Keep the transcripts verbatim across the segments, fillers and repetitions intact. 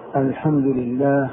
الحمد لله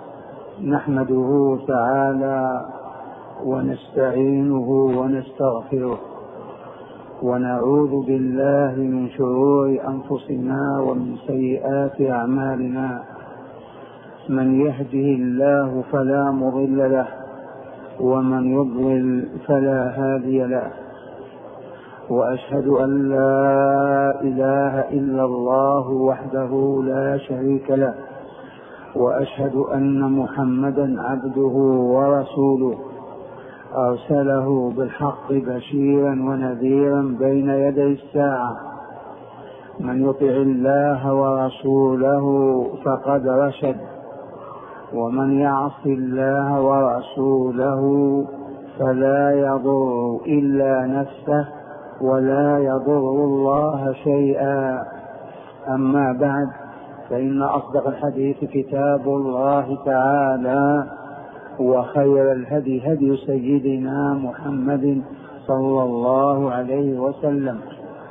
نحمده تعالى ونستعينه ونستغفره ونعوذ بالله من شرور أنفسنا ومن سيئات أعمالنا. من يهده الله فلا مضل له ومن يضلل فلا هادي له، وأشهد أن لا إله إلا الله وحده لا شريك له، وأشهد أن محمدا عبده ورسوله أرسله بالحق بشيرا ونذيرا بين يدي الساعة. من يطع الله ورسوله فقد رشد، ومن يعص الله ورسوله فلا يضر إلا نفسه ولا يضر الله شيئا. أما بعد، فإن أصدق الحديث كتاب الله تعالى، وخير الهدي هدي سيدنا محمد صلى الله عليه وسلم،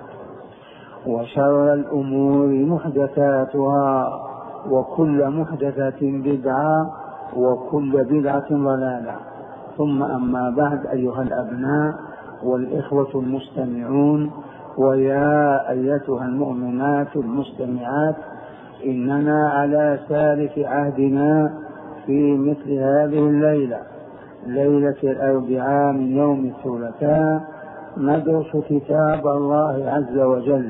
وشر الأمور محدثاتها، وكل محدثة بدعة، وكل بدعة ضلالة. ثم أما بعد، أيها الأبناء والإخوة المستمعون، ويا أيتها المؤمنات المستمعات، إننا على سالف عهدنا في مثل هذه الليلة، ليلة الأربعاء من يوم الثلاثاء، ندرس كتاب الله عز وجل،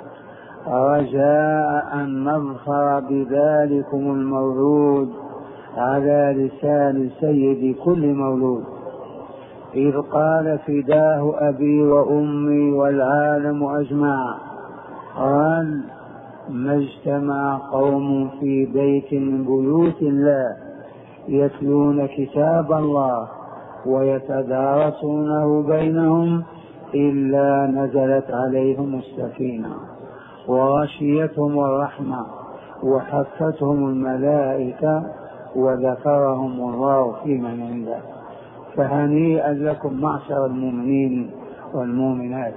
رجاء أن نظفر بذلكم المولود على لسان سيد كل مولود، إذ قال: فداه أبي وأمي والعالم أجمع. قال: ما اجتمع قوم في بيت من بيوت الله يتلون كتاب الله ويتدارسونه بينهم إلا نزلت عليهم السكينة وغشيتهم الرحمة وحفتهم الملائكة وذكرهم الله في من عنده. فهنيئا لكم معشر المؤمنين والمؤمنات.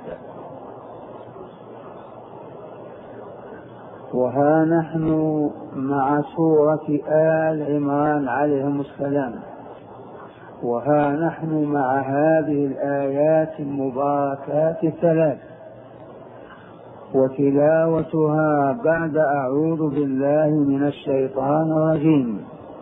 وها نحن مع سورة آل عمران عليهم السلام، وها نحن مع هذه الآيات المباركات الثلاث، وتلاوتها بعد أعوذ بالله من الشيطان الرجيم.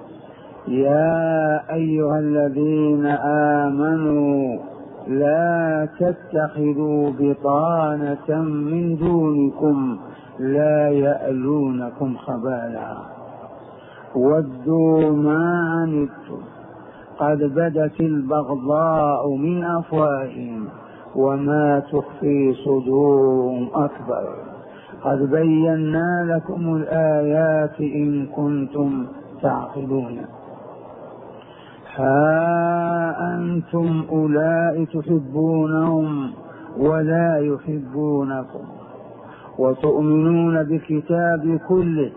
يا أيها الذين آمنوا لا تتخذوا بطانة من دونكم لا يألونكم خبالا ودوا ما عنتم قد بدت البغضاء من أفواههم وما تخفي صدورهم أكبر قد بينا لكم الآيات إن كنتم تعقلون. ها أنتم أولئك تحبونهم ولا يحبونكم، وتؤمنون بالكتاب كله،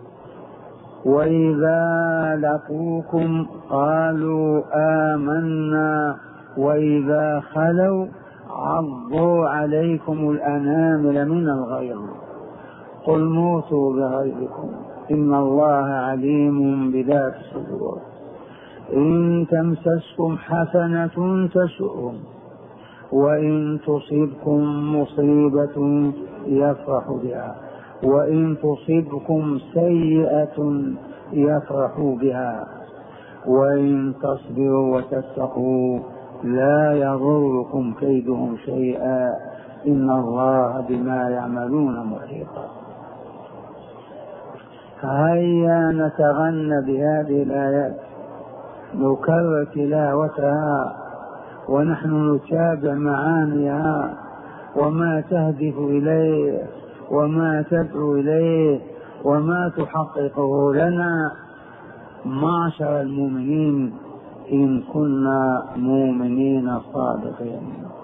وإذا لقوكم قالوا آمنا وإذا خلوا عضوا عليكم الأنامل من الغيظ قل موتوا بغيظكم إن الله عليم بذات الصدور. إن تمسسكم حسنة تسؤهم، وإن تصبكم مصيبة يفرح بها، وإن تصبكم سيئة يفرحوا بها، وإن تصبروا وتتقوا لا يضركم كيدهم شيئا إن الله بما يعملون محيط. هيا نتغنى بهذه الآيات، نكرر تلاوتها ونحن نتابع معانيها وما تهدف إليه وما تدعو إليه وما تحققه لنا معشر المؤمنين إن كنا مؤمنين صادقين.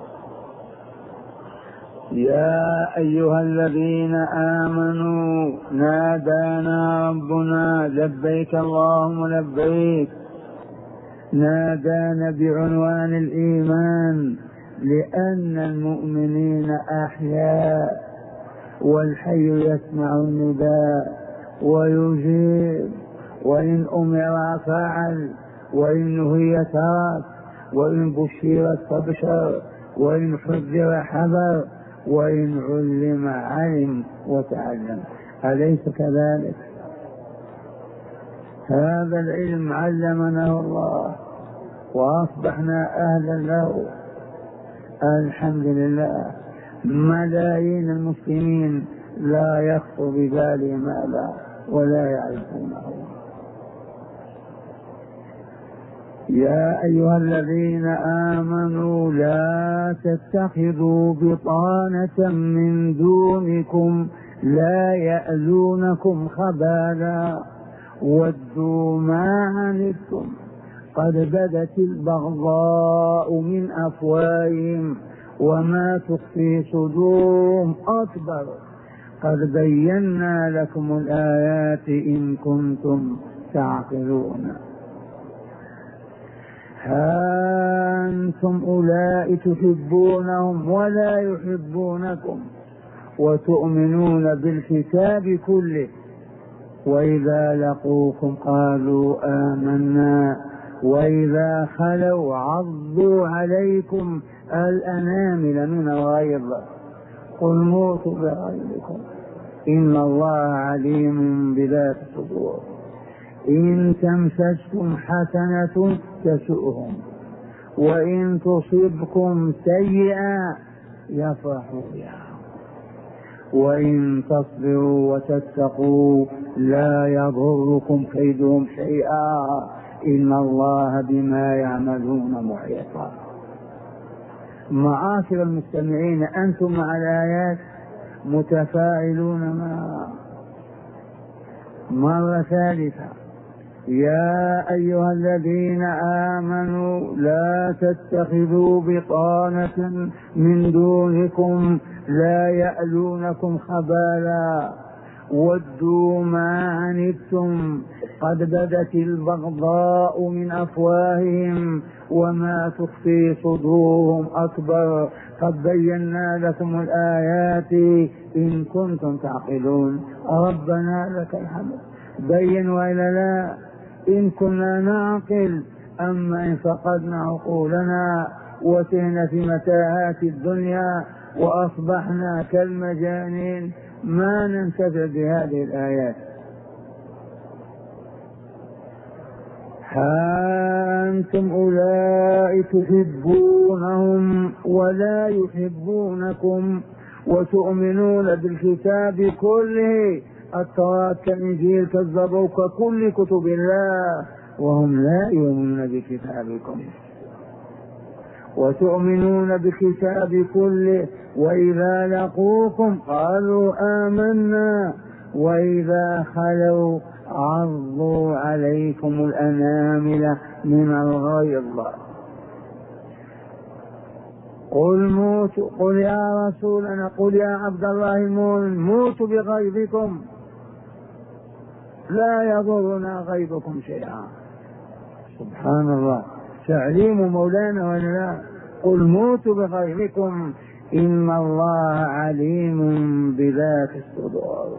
يا أيها الذين آمنوا نادانا ربنا لبيك اللهم لبيك، نادانا بعنوان الإيمان لأن المؤمنين أحياء والحي يسمع النداء ويجيب، وإن أمر فعل، وإن نهي ترك، وإن بشر استبشر، وإن حذر حذر، وإن علم علم وتعلم. أليس كذلك؟ هذا العلم علمنا الله وأصبحنا أهلا له. الحمد لله. ملايين المسلمين لا يخطر ببالهم هذا ولا يعرفونه. يا أيها الذين آمنوا لا تتخذوا بطانة من دونكم لا يألونكم خبالا ودوا ما عنتم قد بدت البغضاء من أفواههم وما تخفي صدورهم أكبر قد بينا لكم الآيات إن كنتم تعقلون. ها أنتم أولئك تحبونهم ولا يحبونكم وتؤمنون بالكتاب كله وإذا لقوكم قالوا آمنا وإذا خلوا عضوا عليكم الأنامل من الغيظ قل موتوا بغيظكم إن الله عليم بذات الصدور إن تمسسكم حسنة تسؤهم وإن تصبكم سيئة يفرحوا بها وإن تصبروا وتتقوا لا يضركم كيدهم شيئا إن الله بما يعملون محيط. معاشر المستمعين، أنتم مع الآيات متفاعلون معها. مرة ثالثة، يا أيها الذين آمنوا لا تتخذوا بطانة من دونكم لا يألونكم خبالا ودوا ما عنتم قد بدت البغضاء من أفواههم وما تخفي صدورهم أكبر قد بينا لكم الآيات إن كنتم تعقلون. ربنا لك الحمد. بين وإلا لا؟ إن كنا نعقل، أما إن فقدنا عقولنا وسهنا في متاهات الدنيا وأصبحنا كالمجانين ما ننتفع بهذه الآيات. ها أنتم أولئك تحبونهم ولا يحبونكم وتؤمنون بالكتاب كله التوراة كالإنجيل كالزبور ككل كتب الله وهم لا يؤمنون بكتابكم وتؤمنون بالكتاب كله وإذا لقوكم قالوا آمنا وإذا خلوا عضوا عليكم الأنامل من الغيظ قل موتوا قل يا رسولنا قل يا عبد الله المؤمن موتوا بغيظكم لا يضرنا غيظكم شيئا. سبحان الله، تعليم مولانا ولا لا؟ قل موتوا بغيظكم إن الله عليم بذات الصدور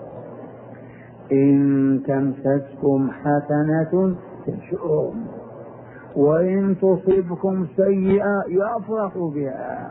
إن تمسسكم حسنة تسؤهم وإن تصبكم سيئة يفرحوا بها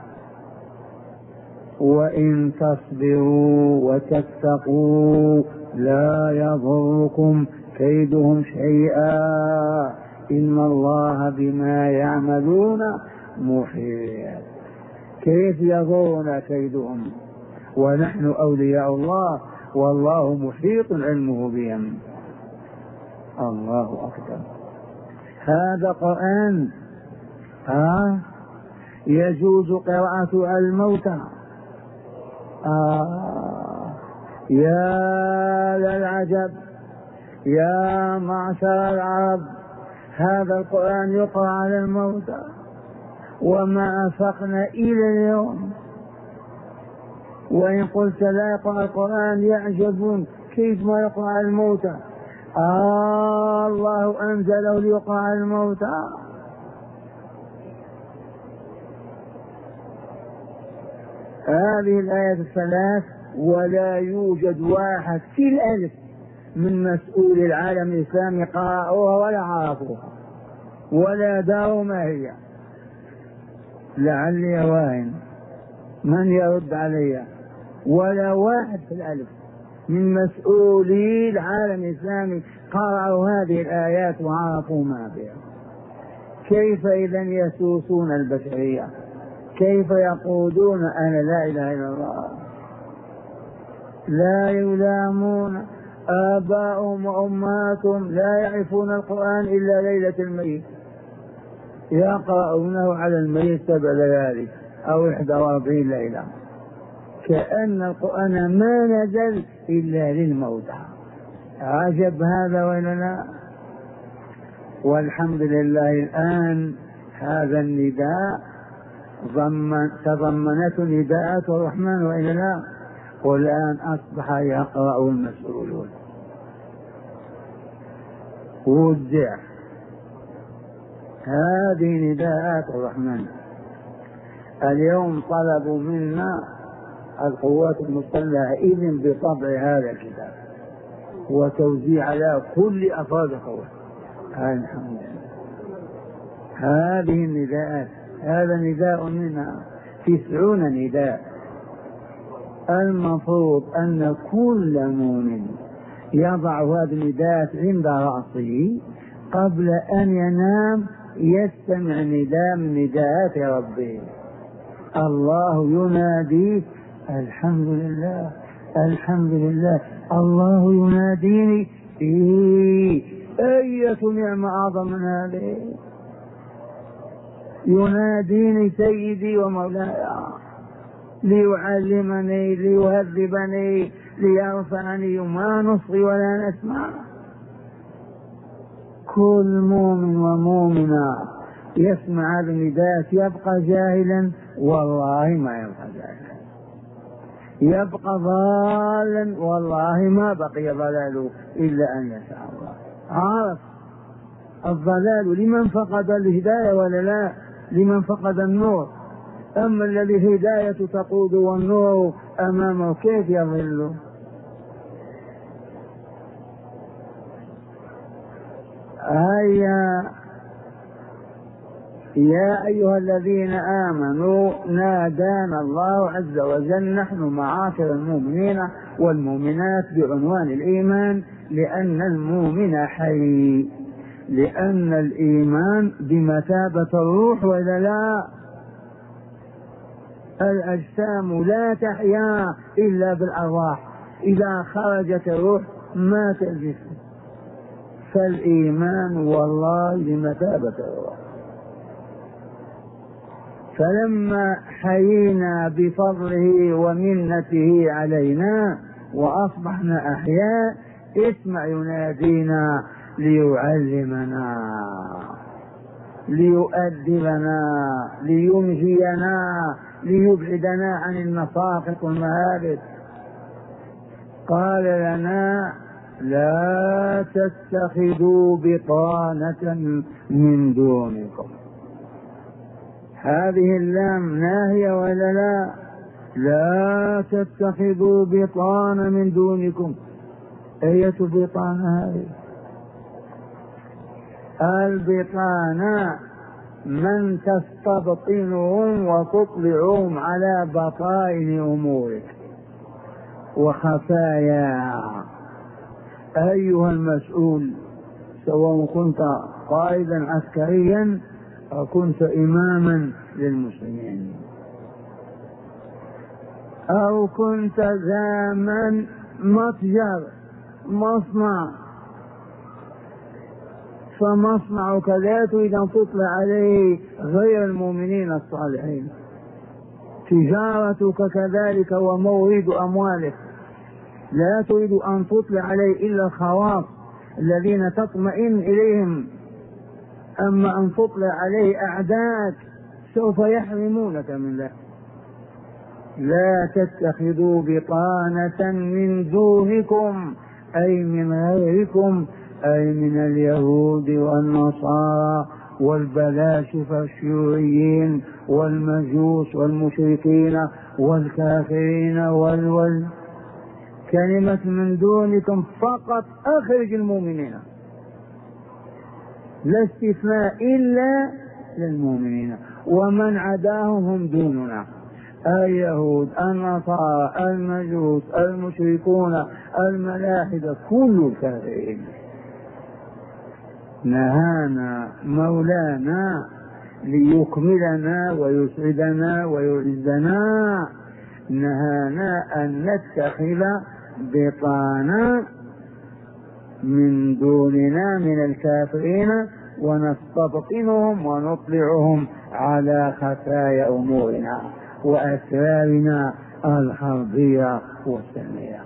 وإن تصبروا وتتقوا لا يضركم كيدهم شيئا إن الله بما يعملون محيط. كيف يضرنا كيدهم ونحن أولياء الله والله محيط علمه بهم. الله أكبر. هذا قرآن آه يجوز قراءته على الموتى. آه يا للعجب يا معشر العرب، هذا القرآن يقرأ على الموتى وما أفقنا إلى اليوم. وإن قلت لا يقرأ القرآن يعجبون كيف ما يقرأ على الموتى. آه الله أنزله ليقرأ على الموتى. هذه الآيات الثلاث ولا يوجد واحد في الألف من مسؤول العالم الإسلامي قرأوها ولا عرفوها ولا داروا ما هي. لعلي واهن من يرد علي، ولا واحد في الألف من مسؤولي العالم الإسلامي قرأوا هذه الآيات وعرفوا ما فيها. كيف إذن يسوسون البشرية؟ كيف يقولون أنا لا إله إلا الله؟ لا يلامون آباؤهم وأمهاتهم، لا يعرفون القرآن إلا ليلة الميت، يقرؤونه على الميت سبع ليالي أو إحدى وأربعين ليلة، كأن القرآن ما نزل إلا للموتى. عجب هذا ولا لا؟ والحمد لله الآن هذا النداء تضمنته نداءات الرحمن وإلا لا؟ والآن أصبح يقرأ المسؤولون. ودع هذه نداءات الرحمن. اليوم طلبوا منا القوات المسلحة إذن بطبع هذا الكتاب وتوزيع على كل أفراد القوات. الحمد لله. هذه النداءات، هذا نداء منا، تسعون نداء. المفروض أن كل مؤمن يضع هذه النداءات عند رأسه قبل أن ينام، يستمع نداء من نداءات ربه. الله ينادي، الحمد لله الحمد لله، الله يناديني. إيه أية نعمة أعظم من هذه؟ يناديني سيدي ومولاي ليعلمني ليهذبني ليرفعني، وما نصغي ولا نسمع. كل مؤمن ومؤمنة يسمع هذا النداء يبقى جاهلا؟ والله ما يبقى جاهلا. يبقى ضالا؟ والله ما بقي ضلاله إلا أن يشاء الله. عرف الضلال لمن فقد الهداية ولا لا؟ لمن فقد النور. أما الذي الهداية تقود والنور أمامه كيف يضل؟ هيا يا أيها الذين آمنوا نادانا الله عز وجل نحن معاشر المؤمنين والمؤمنات بعنوان الإيمان، لأن المؤمن حي، لأن الإيمان بمثابة الروح ولا لا؟ الأجسام لا تحيا إلا بالأرواح، إذا خرجت الروح مات الجسم. فالإيمان والله بمثابة الروح. فلما حيينا بفضله ومنته علينا وأصبحنا أحياء، اسمع ينادينا ليعلمنا ليؤدبنا لينجينا ليبعدنا عن المساقط والمهالك. قال لنا لا تتخذوا بطانة من دونكم. هذه اللام ناهية ولا لا؟ لا تتخذوا بطانة من دونكم. أية بطانة هذه؟ البطانة من تستبطنهم وتطلعهم على بطائن أمورك وخفايا. أيها المسؤول، سواء كنت قائدا عسكريا أو كنت إماما للمسلمين أو كنت ذا من متجر مصنع، فمصنعك لا تريد أن تطلع عليه غير المؤمنين الصالحين. تجارتك كذلك ومورد أموالك لا تريد أن تطلع عليه إلا الخواص الذين تطمئن إليهم، أما أن تطلع عليه أعداءك سوف يحرمونك من ذلك. لا تتخذوا بطانة من دونكم أي من غيركم، أي من اليهود والنصارى والبلاشفة الشيوعيين والمجوس والمشركين والكافرين والول كلمة من دونكم فقط أخرج المؤمنين، لا استثناء إلا للمؤمنين، ومن عداهم هم دوننا، اليهود، النصارى، المجوس، المشركون، الملاحدة، كل الكافرين. نهانا مولانا ليكملنا ويسعدنا ويعزنا، نهانا أن نتخذ بطانا من دوننا من الكافرين ونستبطنهم ونطلعهم على خفايا أمورنا وأسرارنا الحربية والسلمية.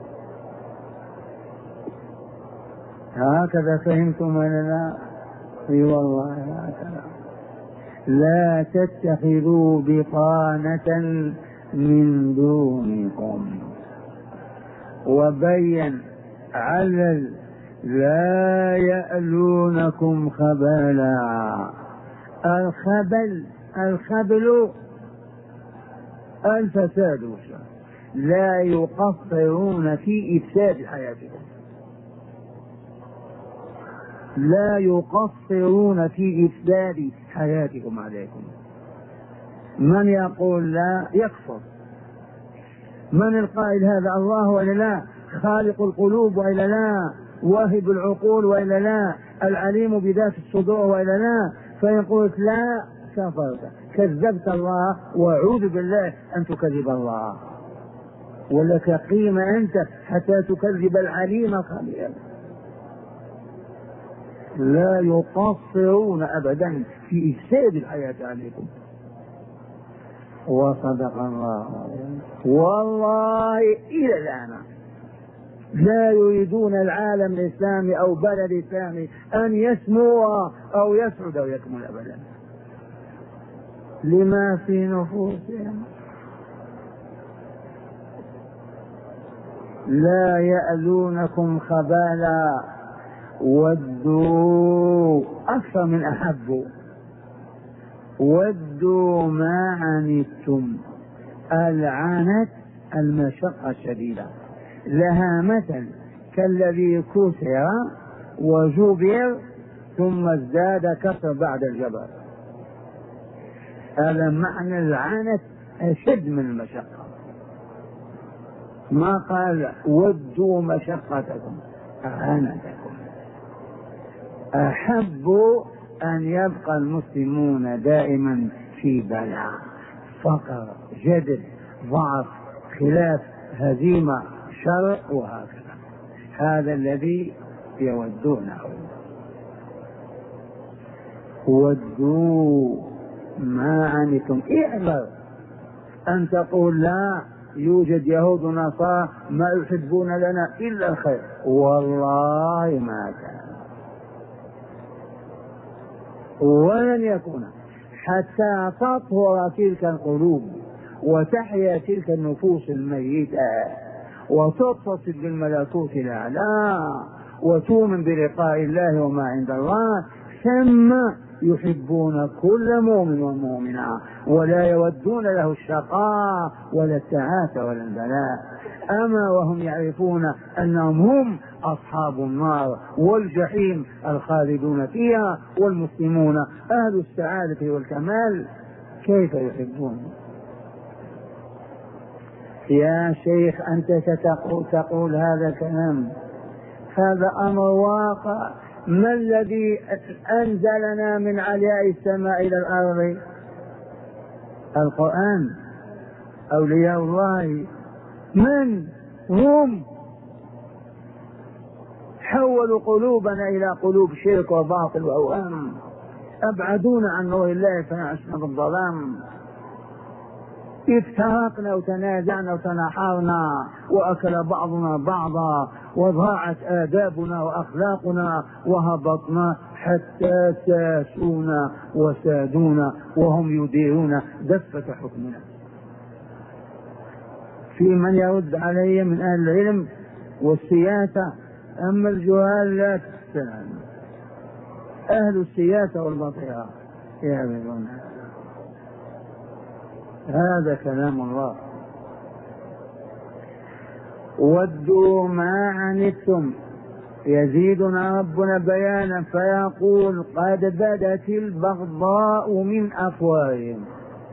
هكذا فهمتم ولا لا؟ اي والله هكذا. لا تتخذوا بطانة من دونكم، وبين علل لا يألونكم خبالا. الخبل الخبل الفساد، لا يقصرون في إفساد حياتكم، لا يقصرون في إفساد حياتكم عليكم. من يقول لا يكفر. من القائل هذا؟ الله وإلا لا؟ خالق القلوب وإلا لا؟ واهب العقول وإلا لا؟ العليم بذات الصدور وإلا لا؟ فإن قلت لا كفرت، كذبت الله، وأعوذ بالله أن تكذب الله، ولك قيمة أنت حتى تكذب العليم الخبير. لا يقصرون أبدا في إفساد الحياة عليكم. وصدق الله والله. إلى الآن لا يريدون العالم الإسلامي أو بلد إسلامي أن يسمو أو يسعد أو يكمل أبدا، لما في نفوسهم. لا يألونكم خبالا، ودوا أكثر من أحبوا، ودوا ما عنتم. العنت المشقة الشديدة، لها مثل كالذي كسر وجبر ثم ازداد كسر بعد الجبر. هذا معنى العنت، أشد من المشقة. ما قال ودوا مشقتكم، عنتكم. أحبوا أن يبقى المسلمون دائما في بلاء، فقر، جدل، ضعف، خلاف، هزيمة، شر، وهكذا. هذا الذي يودونه. ودوا ما عنتم. اعذر أن تقول لا يوجد يهود ونصارى ما يحبون لنا إلا الخير، والله ما كان ولن يكون، حتى تطهر تلك القلوب وتحيا تلك النفوس الميتة وتتصل بالملكوت الأعلى وتؤمن بلقاء الله وما عند الله، ثم يحبون كل مؤمن ومؤمنة ولا يودون له الشقاء ولا التعاسة ولا البلاء. أما وهم يعرفون أنهم هم أصحاب النار والجحيم الخالدون فيها، والمسلمون أهل السعادة والكمال، كيف يحبون؟ يا شيخ أنت ستقول تقول هذا الكلام، هذا أمر واقع. ما الذي أنزلنا من علياء السماء إلى الأرض؟ القرآن. أولياء الله من هم؟ حولوا قلوبنا إلى قلوب شرك وباطل وأوهام، أبعدونا عن نور الله فنعشنا بالظلام. افترقنا وتنازعنا وتناحرنا وأكل بعضنا بعضا وضاعت آدابنا وأخلاقنا وهبطنا حتى ساسونا وسادونا وهم يديرون دفة حكمنا. في من يرد علي من أهل العلم والسياسة، أما الجهال لا تستهان. أهل السياسة والبطيئة يعرفون هذا كلام الله. ودوا ما عنتم. يزيدنا ربنا بيانا فيقول قد بدت البغضاء من أفواههم.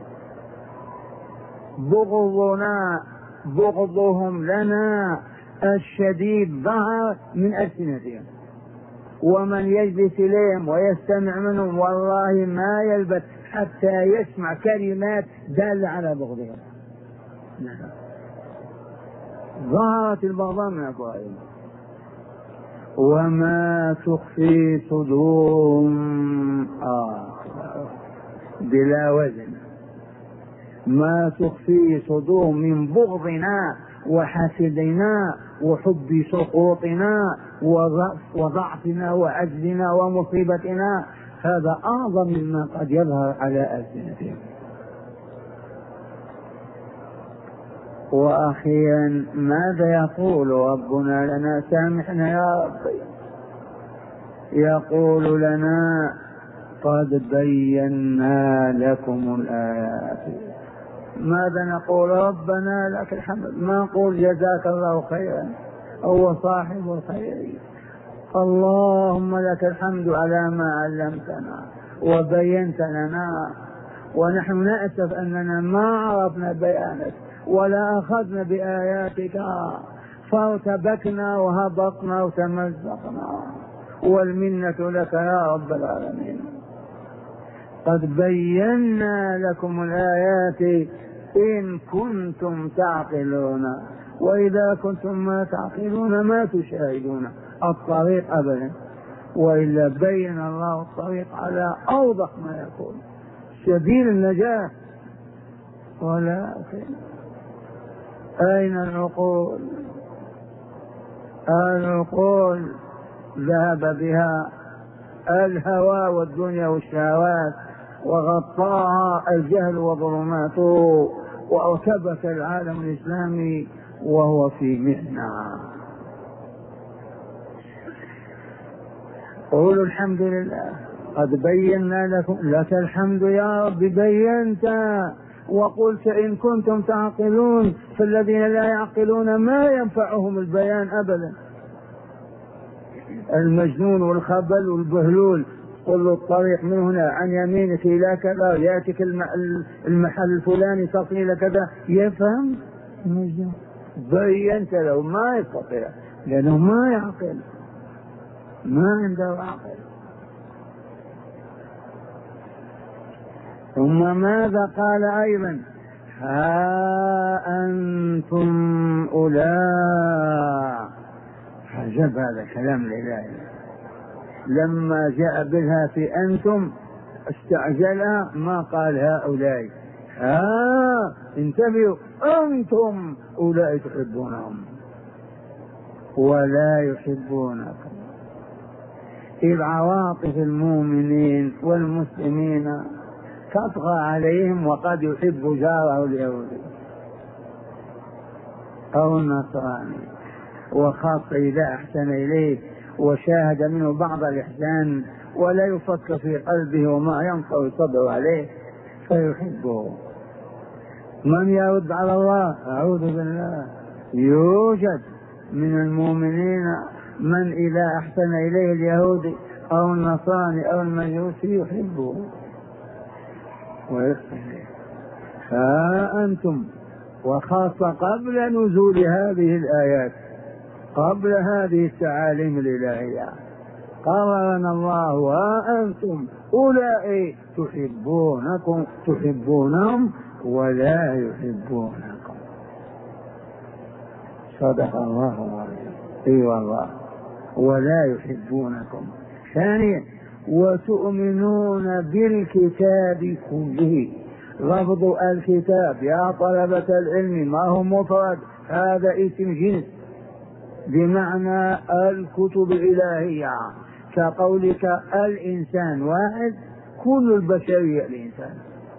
بغضنا بغضهم لنا الشديد ظهر من ألسنتهم، ومن يجلس إليهم ويستمع منهم والله ما يلبث حتى يسمع كلمات دالة على بغضهم. ظهرت البغضاء من أفواههم. وما تخفي صدورهم آه بلا وزن، ما تخفي صدورهم من بغضنا وحسدنا وحب سقوطنا وضعفنا وعجزنا ومصيبتنا، هذا أعظم مما قد يظهر على ألسنتهم. وأخيرا ماذا يقول ربنا لنا؟ سامحنا يا رب. يقول لنا قد بينا لكم الآيات. ماذا نقول؟ ربنا لك الحمد، ما نقول جزاك الله خيرا، هو صاحب الخير. اللهم لك الحمد على ما علمتنا وبينت لنا، ونحن نأسف أننا ما عرفنا بيانك ولا أخذنا بآياتك فارتبكنا وهبطنا وتمزقنا، والمنة لك يا رب العالمين. قد بينا لكم الآيات إن كنتم تعقلون، وإذا كنتم ما تعقلون ما تشاهدون الطريق أبدا، وإلا بين الله الطريق على أوضح ما يكون، سبيل النجاة. ولكن أين العقول؟ العقول ذهب بها الهوى والدنيا والشهوات، وغطاها الجهل وظلماته، وارتبك العالم الإسلامي وهو في محنة. قولوا الحمد لله قد بينا لكم، لك الحمد يا رب بينت وقلت إن كنتم تعقلون، فالذين لا يعقلون ما ينفعهم البيان أبدا. المجنون والخبل والبهلول قل له الطريق من هنا عن يمينك إلى كذا، يأتيك المحل الفلاني تصل إلى كذا، يفهم المجنون. بينت له ما يستطيع لأنه ما يعقل، ما عنده عقل. ثم ماذا قال أيضا؟ ها أنتم أولئك. عجب هذا كلام الإله، لما جاء بها في أنتم استعجلها، ما قال هؤلاء. ها انتبهوا، أنتم أولئك تحبونهم ولا يحبونكم. إذ عواطف المؤمنين والمسلمين تطغى عليهم، وقد يحب جاره اليهودي أو النصراني، وخاصة إذا أحسن إليه وشاهد منه بعض الإحسان ولا يفكر في قلبه وما ينطوي صدره عليه فيحبه. من يرد على الله؟ أعوذ بالله. يوجد من المؤمنين من إذا أحسن إليه اليهودي أو النصراني أو المجوسي يحبه ويصلح. ها أنتم، وخاصة قبل نزول هذه الآيات، قبل هذه التعاليم الإلهية، قال لنا الله ها أنتم أولئك تحبونكم تحبونهم ولا يحبونكم. صدق الله العظيم. اي والله، ولا يحبونكم. ثانيا وتؤمنون بالكتاب كله. لفظ الكتاب يا طلبة العلم ما هو مفرد، هذا اسم جنس بمعنى الكتب الإلهية، كقولك الإنسان واحد، كل البشرية الإنسان.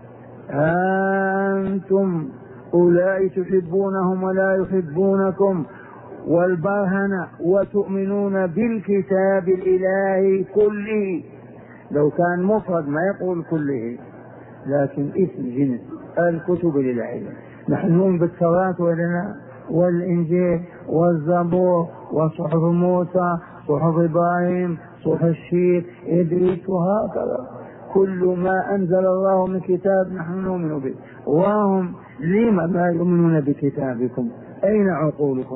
أنتم أولئك تحبونهم ولا يحبونكم. والبرهنة وتؤمنون بالكتاب الإلهي كله. لو كان مفرد ما يقول كله، لكن اسم جنس الكتب الإلهية. نحن نؤمن بالتوراة ولنا والإنجيل والزبور وصحف موسى صحف إبراهيم صحف الشيخ إدريس وهكذا. كل ما أنزل الله من كتاب نحن نؤمن به. وهم لما لا يؤمنون بكتابكم؟ أين عقولكم؟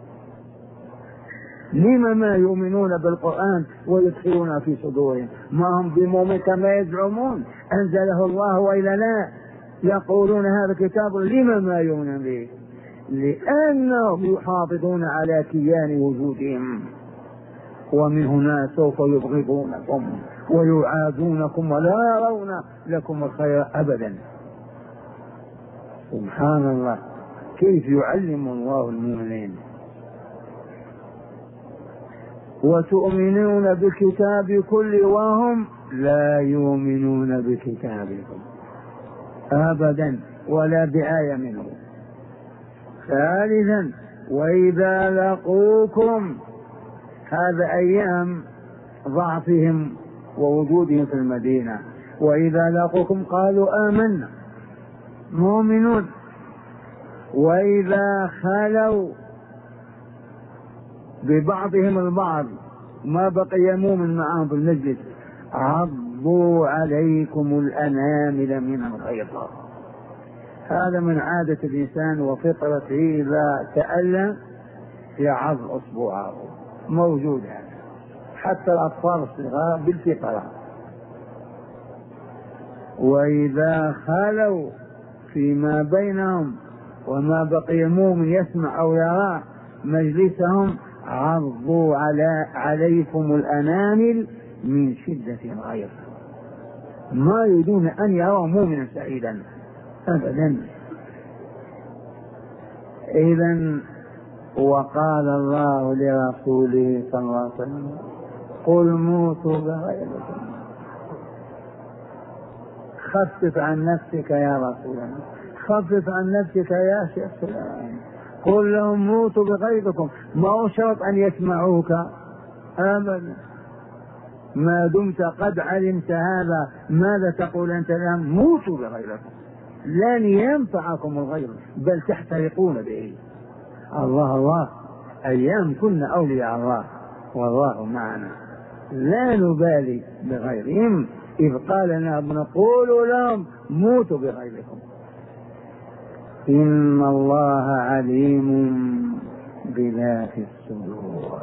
لما ما يؤمنون بالقرآن ويدخلون في صدورهم؟ ما هم بمؤمن كما يزعمون أنزله الله وإلا لا؟ يقولون هذا كتاب، لما ما يؤمنون به؟ لأنهم يحافظون على كيان وجودهم، ومن هنا سوف يبغضونكم ويعادونكم ولا يرون لكم الخير أبدا. سبحان الله، كيف يعلم الله المؤمنين. وتؤمنون بالكتاب كله وهم لا يؤمنون بكتابكم أبدا ولا بآية منه. ثالثا وإذا لقوكم، هذا أيام ضعفهم ووجودهم في المدينة، وإذا لقوكم قالوا آمنا مؤمنون، وإذا خلوا ببعضهم البعض ما بقي مؤمن معهم في المجلس عضوا عليكم الأنامل من الغيظ. هذا من عادة الإنسان وفطرته، إذا تألم يعض أصبعه، موجود هذا حتى الأطفال الصغار بالفطرة. وإذا خلوا فيما بينهم وما بقي مؤمن يسمع أو يرى مجلسهم عضوا على عليكم الأنامل من شدة الغيظ، ما يريدون أن يروا مؤمنا سعيدا أبدا. إذن وقال الله لرسوله صلى الله عليه وسلم قل موتوا بغيظكم. خفف عن نفسك يا رسول الله، خفف عن نفسك يا شيخ فلان، قل لهم موتوا بغيظكم. ما هو شرط أن يسمعوك أبدا، ما دمت قد علمت هذا ماذا تقول أنت لهم؟ موتوا بغيظكم، لن ينفعكم الغيظ بل تحترقون به. الله الله، أيام كنا أولياء الله والله معنا، لا نبالي بغيرهم. إذ قال لنا نقول لهم موتوا بغيظكم. إن الله عليم بذات الصدور،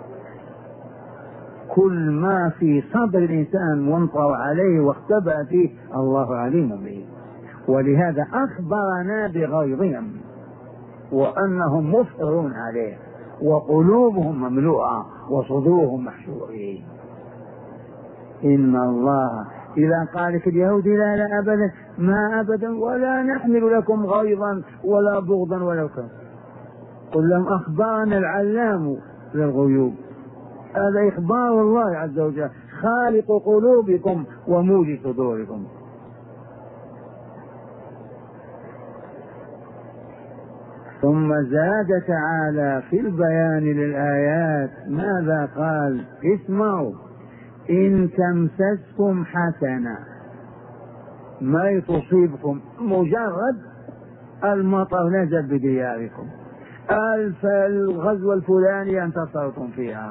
كل ما في صدر الإنسان وانطوى عليه واختبأ فيه الله عليم به. ولهذا أخبرنا بغيظهم وأنهم مفطرون عليه وقلوبهم مملوءة وصدورهم محشورين. إن الله إذا قالت اليهود لا لا أبدا، ما أبدا، ولا نحمل لكم غيظا ولا بغضا ولا كذا. قل لهم أخبرنا العلام للغيوب، هذا إخبار الله عز وجل خالق قلوبكم ومولي صدوركم. ثم زاد تعالى في البيان للآيات ماذا قال؟ اسمعوا، إن تمسسكم حسنة، ما تصيبكم مجرد المطر نزل بدياركم، الغزو الفلاني انتصرتم فيها،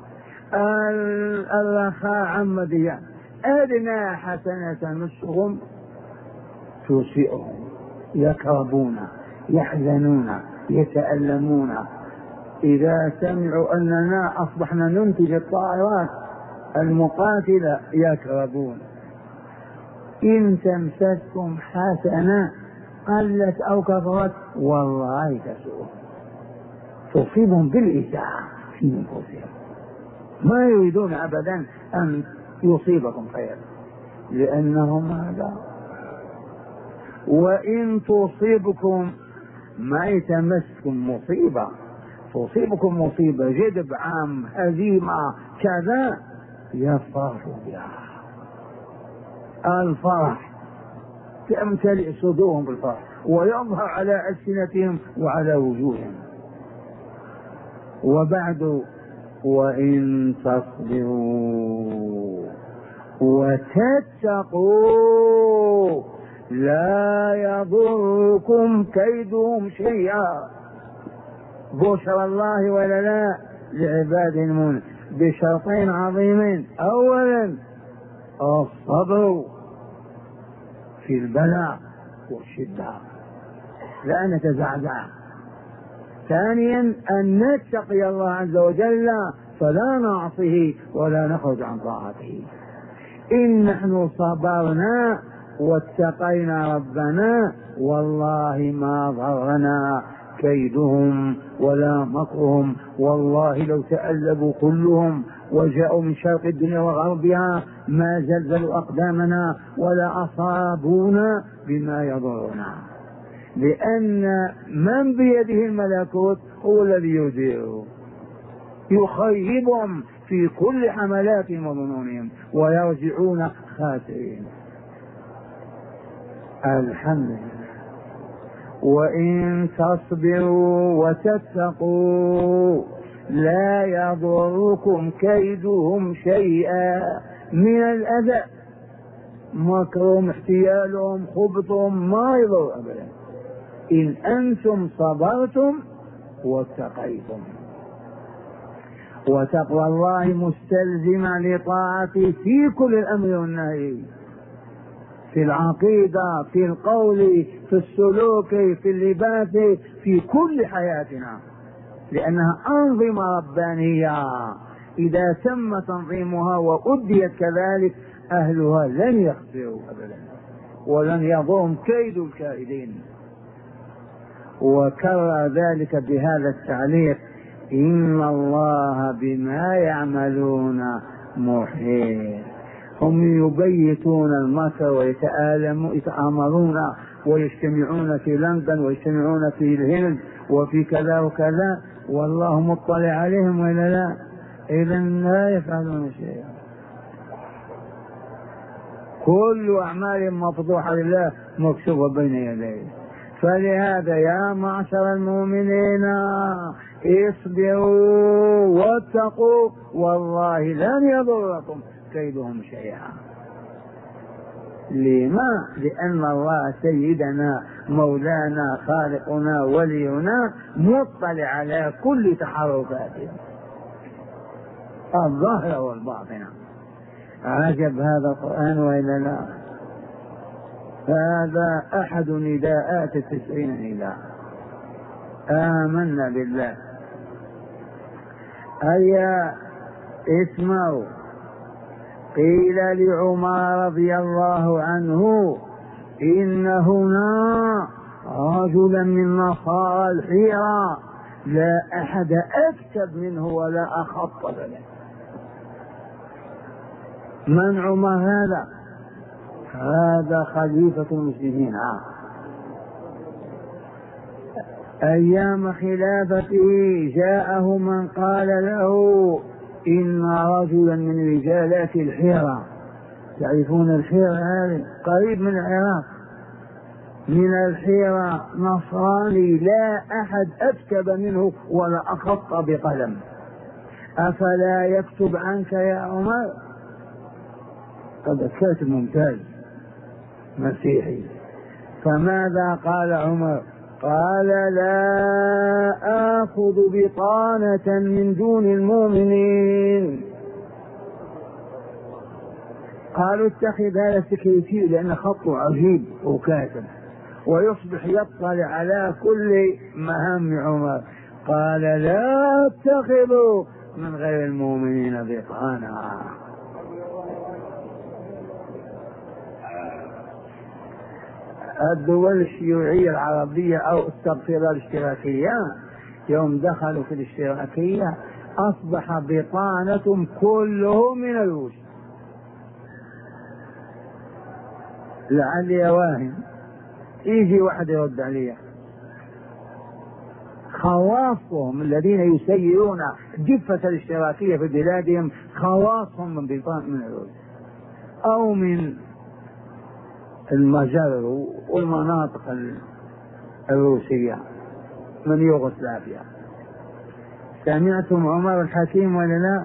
الرخاء عم ديار، أدنى حسنة تمسهم تسيئهم، يكربون يحزنون يتألمون. إذا سمعوا أننا أصبحنا ننتج الطائرات المقاتلة يكربون. إن تمسسكم حسنة قلت أو كثرت والله تسوء، تصيبهم بالإساءة في نفوسهم، ما يريدون أبدا أن يصيبكم خير لأنهم هذا. وإن تصيبكم ما يتمسكم مصيبة، تصيبكم مصيبة جدب عام هزيمة كذا يفرحوا بها، الفرح تمتلئ صدورهم بالفرح ويظهر على ألسنتهم وعلى وجوههم. وبعد وإن تصبروا وتتقوا لا يضركم كيدهم شيئا. بشرى الله ولا لا لعباده المؤمنين بشرطين عظيمين. أولا الصبر في البلاء والشدة لا نتزعزع. ثانيا أن نتقي الله عز وجل فلا نعصيه ولا نخرج عن طاعته. إن نحن صبرنا واتقينا ربنا والله ما ضرنا كيدهم ولا مكرهم، والله لو تألبوا كلهم وجاءوا من شرق الدنيا وغربها ما زلزلوا أقدامنا ولا أصابونا بما يضرنا، لأن من بيده الملكوت هو الذي يدير يخيبهم في كل حملاتهم وظنونهم ويرجعون خاسرين. الحمد لله. وإن تصبروا وتتقوا لا يضركم كيدهم شيئا من الأذى، مكرهم احتيالهم خبطهم ما يضر أبدا إن أنتم صبرتم واتقيتم. وتقوى الله مستلزمة لطاعته في كل الأمر والنهي، في العقيدة، في القول، في السلوك، في اللباس، في كل حياتنا، لأنها أنظمة ربانية إذا تم تنظيمها وأديت كذلك أهلها لن يخسروا أبدا ولن يضرهم كيد الكائدين. وكرر ذلك بهذا التعليق: إن الله بما يعملون محيط. هم يبيتون المكر ويتآمرون ويجتمعون في لندن ويجتمعون في الهند وفي كذا وكذا والله مطلع عليهم ولا لا؟ إذا لا يفعلون شيئا. كل أعمال مفضوحة لله مكشوفة بين يديه. فلهذا يا معشر المؤمنين اصبروا واتقوا والله لن يضركم كيدهم شيئا. لما؟ لأن الله سيدنا مولانا خالقنا ولينا مطلع على كل تحركاتهم الظاهرة والباطنة. عجب هذا القرآن وإلا لا؟ هذا أحد نداءات التسعين نداء. آمنا بالله. هيا اسمعوا. قيل لعمر رضي الله عنه إن هنا رجلا من نصارى الحيرة لا أحد أكتب منه ولا أخط له. من عمر هذا؟ هذا خليفة المسلمين. أيام خلافته جاءه من قال له إن رجلا من رجالات الحيرة، تعرفون الحيرة هذه قريب من العراق، من الحيرة نصراني لا أحد أكتب منه ولا أخط بقلم، أفلا يكتب عنك يا عمر؟ قد كاتب ممتاز مسيحي. فماذا قال عمر؟ قال لا آخذ بطانة من دون المؤمنين. قالوا اتخذ هذا السكرتير لأن خطه عجيب وكاتب ويصبح يطلع على كل مهام عمر. قال لا اتخذوا من غير المؤمنين بطانة. الدول الشيوعية العربية أو استغفر الاشتراكية يوم دخلوا في الاشتراكية أصبح بطانة كله من الروس. لعلي واهم يجي واحد يرد عليه. خواصهم الذين يسيرون جفة الاشتراكية في بلادهم خواصهم من بطانة من الروس أو من المجر والمناطق الروسية من يوغوسلافيا. سمعتم عمر الحكيم ولا لا؟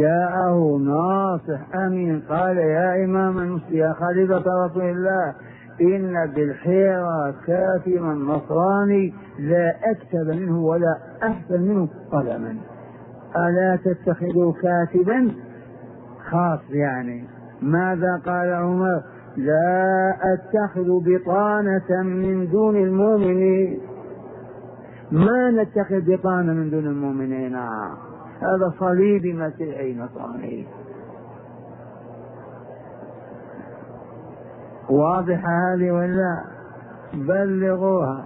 جاءه ناصح أمين قال يا إمام المسلمين يا خليفة رسول الله إن بالحيرة كاتبا نصراني لا أكتب منه ولا أحسن منه قلما، ألا تتخذوا كاتبا خاص يعني. ماذا قال عمر؟ لا أتخذ بطانة من دون المؤمنين، ما نتخذ بطانة من دون المؤمنين، هذا صليبي مسيحي نصراني. واضحة هذه ولا؟ بلغوها.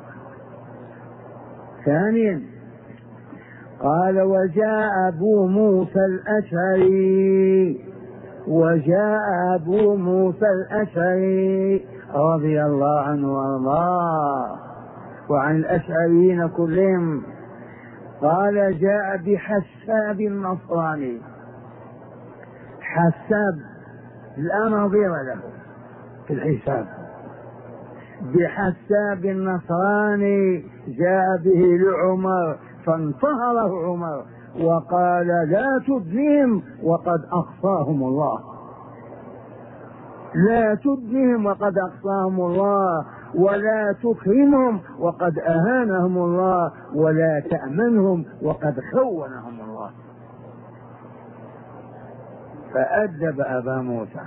ثانيا قال وجاء أبو موسى الأشعري، وجاء أبو موسى الأشعري رضي الله عنه وارضاه وعن الأشعريين كلهم، قال جاء بحساب النصراني. حساب لا نظير له في الحساب، بحساب النصراني جاء به لعمر فانتهره عمر وقال لا تدنهم وقد أقصاهم الله، لا تدنهم وقد أقصاهم الله، ولا تكرمهم وقد أهانهم الله، ولا تأمنهم وقد خونهم الله. فأدب أبا موسى.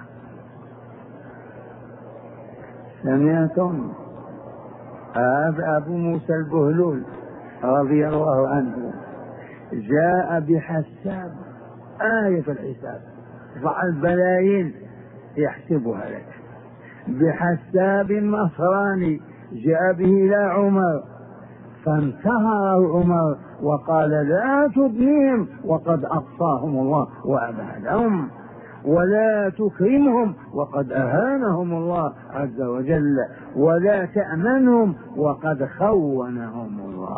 سمعتم؟ هذا أبو موسى البهلول رضي الله عنه جاء بحساب، آية في الحساب، ضع البلايين يحسبها لك، بحساب نصراني جاء به إلى عمر فانتهره عمر وقال لا تدنيهم وقد أقصاهم الله وأبعدهم، ولا تكرمهم وقد أهانهم الله عز وجل، ولا تأمنهم وقد خونهم الله.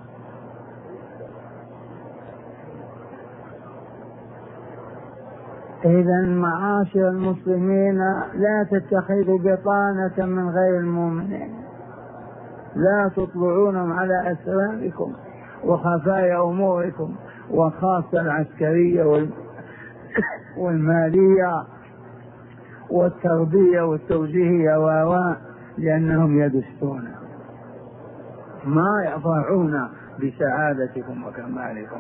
إذا معاشر المسلمين لا تتخذوا بطانة من غير المؤمنين، لا تطلعونهم على أسراركم وخفايا أموركم، وخاصة العسكرية والمالية والتربية والتوجيهية و لأنهم يدسون ما يفرحون بسعادتكم وكمالكم.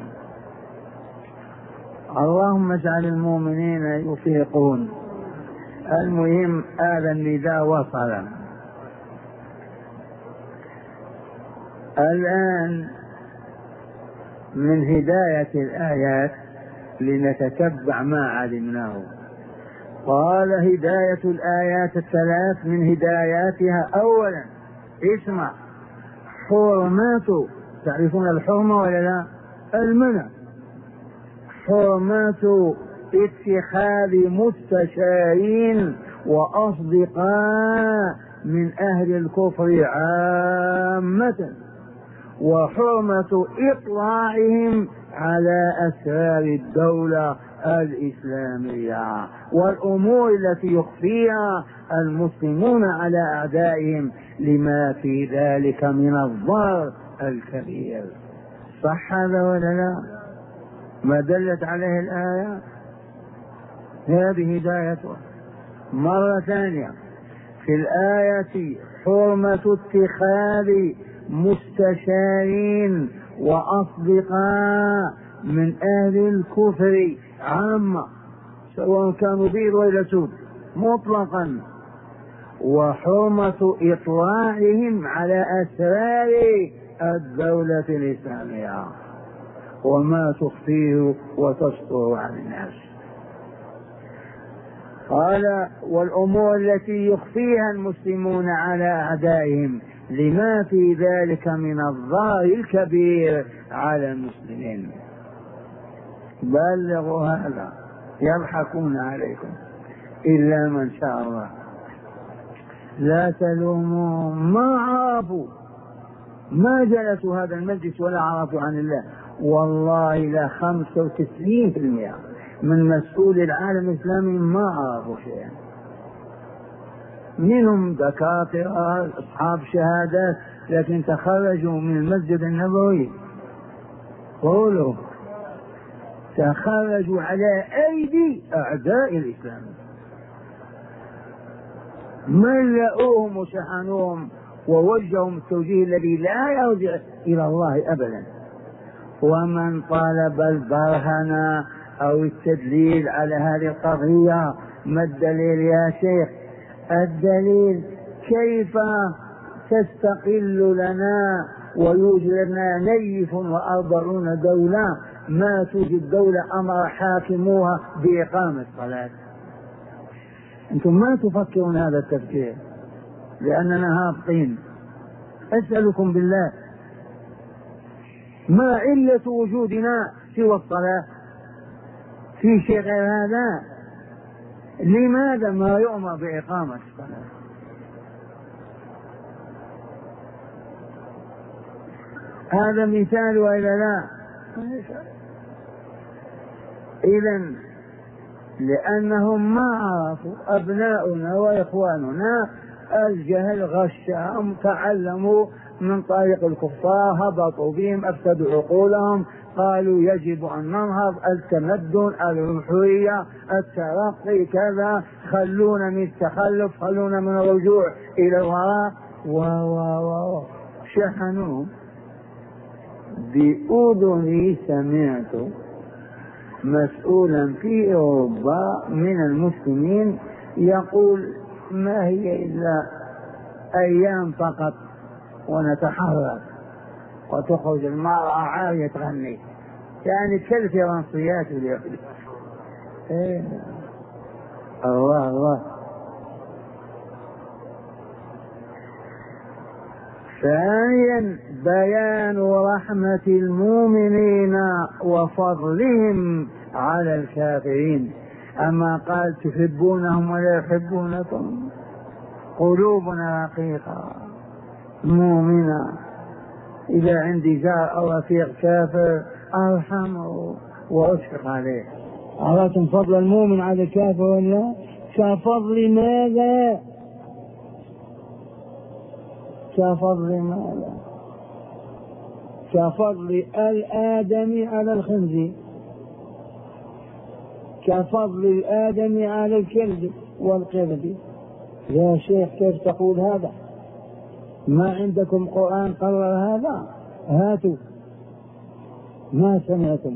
اللهم اجعل المؤمنين يفيقون. المهم هذا النداء وصل. الآن من هداية الآيات لنتتبع ما علمناه. قال هداية الآيات الثلاث من هداياتها أولا اسمع حرمات، تعرفون الحرمة ولا لا؟ المنع، حرمة اتخاذ مستشارين وأصدقاء من أهل الكفر عامة، وحرمة إطلاعهم على أسرار الدولة الإسلامية والأمور التي يخفيها المسلمون على أعدائهم لما في ذلك من الضرر الكبير. صح هذا ولا لا؟ ما دلت عليه الآية هذه هدايتها. مرة ثانية في الآية حرمة اتخاذ مستشارين وأصدقاء من أهل الكفر عامة سواء كانوا بيض ولا سود مطلقا، وحرمة إطلاعهم على أسرار الدولة الإسلامية وما تخفيه وتستر عن الناس. قال والأمور التي يخفيها المسلمون على أعدائهم لما في ذلك من الضرر الكبير على المسلمين. بلغوا هذا يضحكون عليكم إلا من شاء الله. لا تلوموا، ما عرفوا، ما جلسوا هذا المجلس ولا عرفوا عن الله. والله لا خمسة وتسعين بالمئة من مسؤول العالم الإسلامي ما عرفوا شيئا، منهم دكاترة أصحاب شهادات لكن تخرجوا من المسجد النبوي، قولوا تخرجوا على أيدي أعداء الإسلام. ملؤوهم وشحنوهم ووجههم التوجيه الذي لا يرجع إلى الله أبدا. ومن طالب البرهنة أو التدليل على هذه القضية، ما الدليل يا شيخ؟ الدليل كيف تستقل لنا ويوجد لنا نيف وأربعون دولة ما توجد دولة أمر حاكموها بإقامة الصلاة. أنتم ما تفكرون هذا التفكير لأننا هابطين. أسألكم بالله، ما علة وجودنا سوى الصلاة؟ في شيء غير هذا؟ لماذا ما يؤمر بإقامة الصلاة؟ هذا مثال وإلا لا؟ إذن لأنهم ما عرفوا أبناؤنا وإخواننا، الجهل غشهم، تعلموا من طريق الكفار، هبطوا بهم، أفسدوا عقولهم، قالوا يجب أن ننهض، التمدن، الحرية، الترقي، كذا، خلونا من التخلف، خلونا من الرجوع إلى الوراء، و و و شحنوهم. بأذني سمعت مسؤولا في أوروبا من المسلمين يقول ما هي إلا أيام فقط ونتحرك، وتخرج المرأة عارية تغني، يعني كالفرنسيات اليهود. إيه. الله الله. ثانيا بيان رحمة المؤمنين وفضلهم على الكافرين. أما قال تحبونهم ولا يحبونكم، قلوبنا رقيقة مؤمنة، إذا عندي جار أو رفيق كافر أرحمه وأشفق عليه. أراكم فضل المؤمن على الكافر ولا كفضل ماذا؟ كفضل ماذا؟ كفضل الآدمي على الخنزير، كفضل الآدمي على الكلب والقرد. يا شيخ كيف تقول هذا؟ ما عندكم قرآن قرر هذا؟ هاتوا. ما سمعتم؟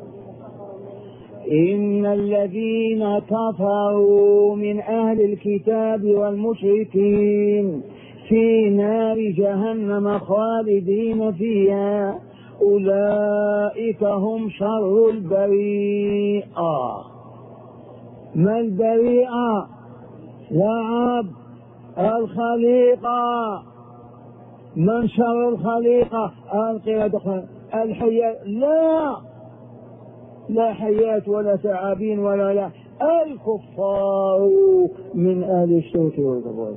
إن الذين كفروا من أهل الكتاب والمشركين في نار جهنم خالدين فيها أولئك هم شر البريئة. ما البريئة؟ لعب الخليقة. من شر الخليقة؟ القردة الحياة، لا لا حياة ولا ثعابين ولا لا، الكفار من أهل الشرك والكفر.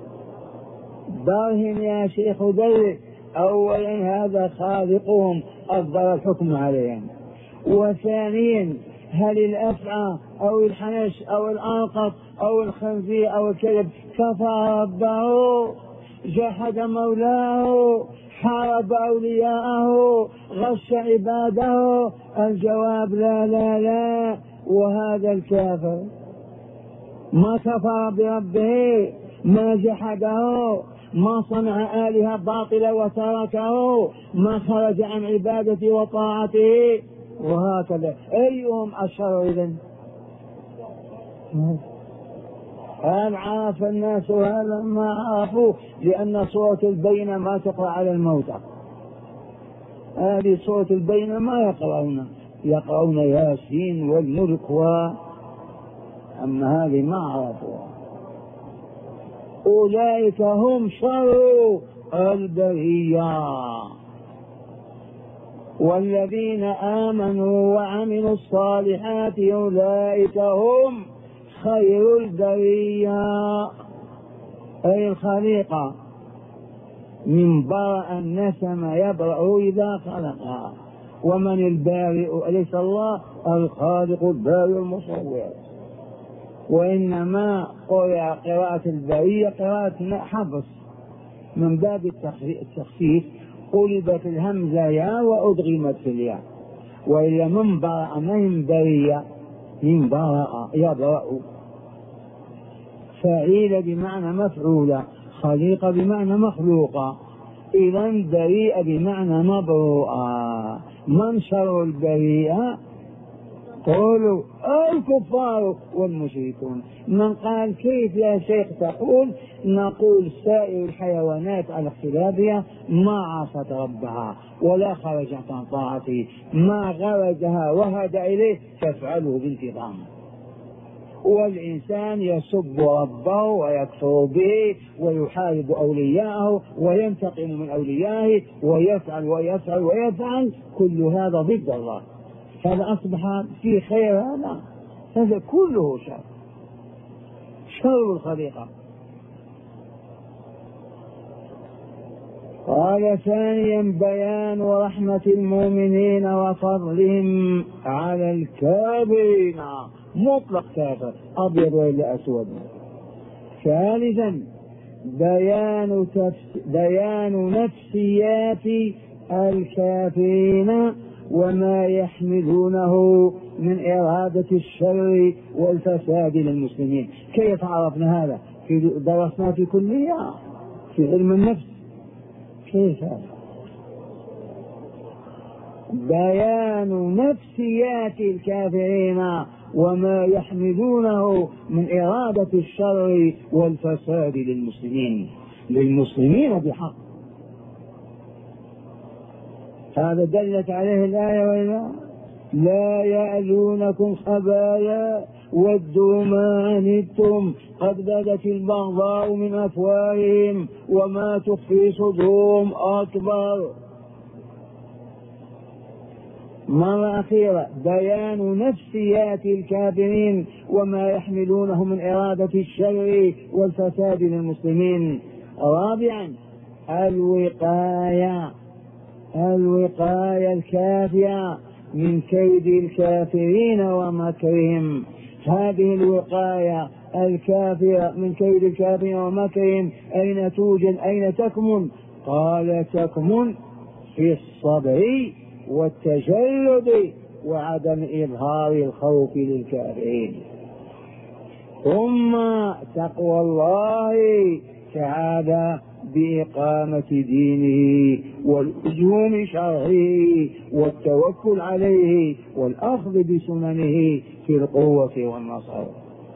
برهن يا شيخ دلل. أولا هذا خالقهم أصدر الحكم عليهم، وثانيا هل الأفعى أو الحنش أو الأنقط أو الخنزير أو الكلب كفر ربه، جحد مولاه، حارب أولياءه، غش عباده؟ الجواب لا لا لا. وهذا الكافر ما كفر بربه، ما جحده، ما صنع آلهة باطلة وتركه، ما خرج عن عبادته وطاعته، وهكذا. أيهم أشر إذن؟ هل عرف الناس هذا؟ ما عرفوا، لأن سورة البينة ما تقرأ على الموتى. هذه سورة البينة ما يقرأون، يقرأون ياسين والملك، و أما هذه ما عرفوها. أولئك هم شر البرية. والذين آمنوا وعملوا الصالحات أولئك هم خير البرية، أي الخليقة. من برأ النسم يبرأ إذا خلقها. ومن البارئ؟ أليس الله الخالق البارئ المصور؟ وإنما قرأ قراءة البرية قراءة حفص من باب التخفيف، قلبت الهمزة يا وأدغمت في الياء. وإلا من برأ من برية، من برأ يبرأ. فعيل بمعنى مفعولة، خليقة بمعنى مخلوقة، إذا بريئة بمعنى مبروءة. من شر البريئة؟ قولوا الكفار والمشركون. من قال كيف يا شيخ تقول؟ نقول سائر الحيوانات على اختلافها ما عصت ربها ولا خرجت عن طاعته، ما غرزها وهد إليه تفعله بانتظام. والإنسان يسب ربه ويكفر به ويحارب أولياءه وينتقم من أوليائه ويفعل ويفعل ويفعل، كل هذا ضد الله. هذا أصبح في خير؟ هذا هذا كله شر، شر الخليقة. قال ثانيا بيان رحمة المؤمنين وفضلهم على الكافرين، مطلق كافر أبيض ولا أسود. ثالثا بيان, بيان نفسيات الكافرين وما يحملونه من إرادة الشر والفساد للمسلمين. كيف عرفنا هذا؟ في درسنا في كلية في علم النفس. كيف هذا؟ بيان نفسيات الكافرين وما يحملونه من إرادة الشر والفساد للمسلمين، للمسلمين بحق. هذا دلت عليه الآية ولا لا يألونكم خبالا ودوا ما عنتم قد بدت البغضاء من أفواههم وما تخفي صدورهم أكبر. مرة أخيرة بيان نفسيات الكافرين وما يحملونه من إرادة الشر والفساد للمسلمين. رابعا الوقاية، الوقاية الكافية من كيد الكافرين ومكرهم. هذه الوقاية الكافية من كيد الكافرين ومكرهم أين توجد؟ أين تكمن؟ قال تكمن في الصبر والتجرد وعدم إظهار الخوف للكافرين. ثم تقوى الله تعالى بإقامة دينه ولزوم شرعه والتوكل عليه والأخذ بسننه في القوة والنصر.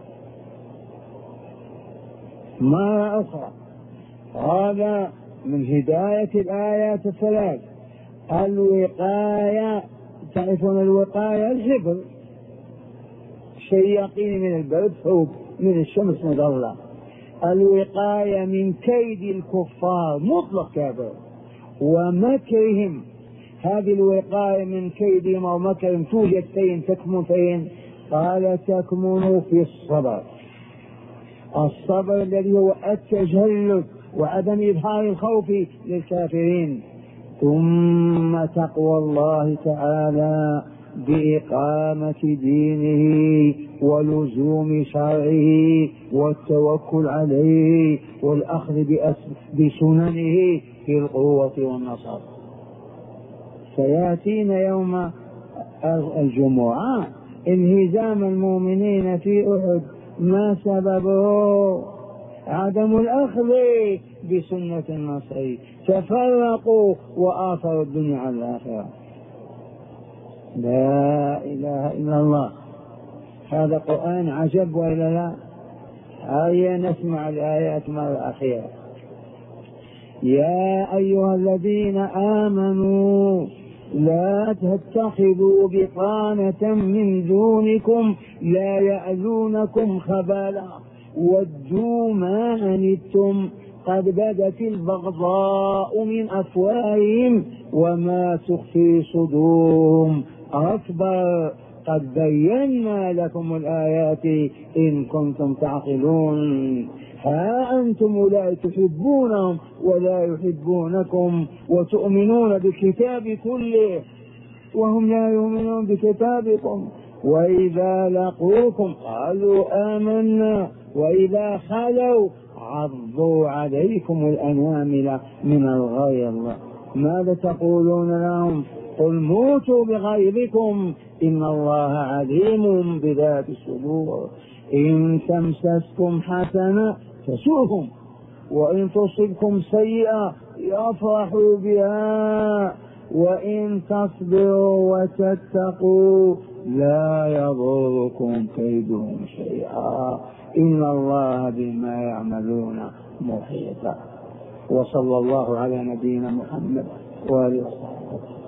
مرة أخرى هذا من هداية الآيات الثلاث. الوقاية، تعرفون الوقاية الحفظ، شيء يقين من البرد، ثوب من الشمس مظلة. الوقاية من كيد الكفار مطلق كافر ومكرهم. هذه الوقاية من كيدهم ومكرهم توجد فين؟ تكمن فين؟ قال تكمن في الصبر. الصبر الذي هو التجلد وعدم إظهار الخوف للكافرين. ثم تقوى الله تعالى بإقامة دينه ولزوم شرعه والتوكل عليه والأخذ بسننه في القوة والنصر. سيأتينا يوم الجمعة انهزام المؤمنين في أحد، ما سببه؟ عدم الأخذ بسنة النصر، تفرقوا وآثروا الدنيا على الآخرة. لا إله إلا الله. هذا قرآن عجب وإلا لا؟ هيا نسمع الآيات مرة أخيرة. يا أيها الذين آمنوا لا تتخذوا بطانة من دونكم لا يألونكم خبالا ودوا ما عنتم قد بدت البغضاء من أفواههم وما تخفي صدورهم أكبر قد بينا لكم الآيات إن كنتم تعقلون. ها أنتم لا تحبونهم ولا يحبونكم وتؤمنون بالكتاب كله وهم لا يؤمنون بكتابكم، وإذا لقوكم قالوا آمنا وإذا خلوا عضوا عليكم الأنامل من الغيظ. ماذا تقولون لهم؟ قل موتوا بغيظكم إن الله عليم بذات الصدور. إن تمسسكم حسنة تسوهم وإن تصبكم سيئة يفرحوا بها وإن تصبروا وتتقوا لا يضركم كيدهم شيئا إن الله بما يعملون محيط. وصلى الله على نبينا محمد وآله وصحبه.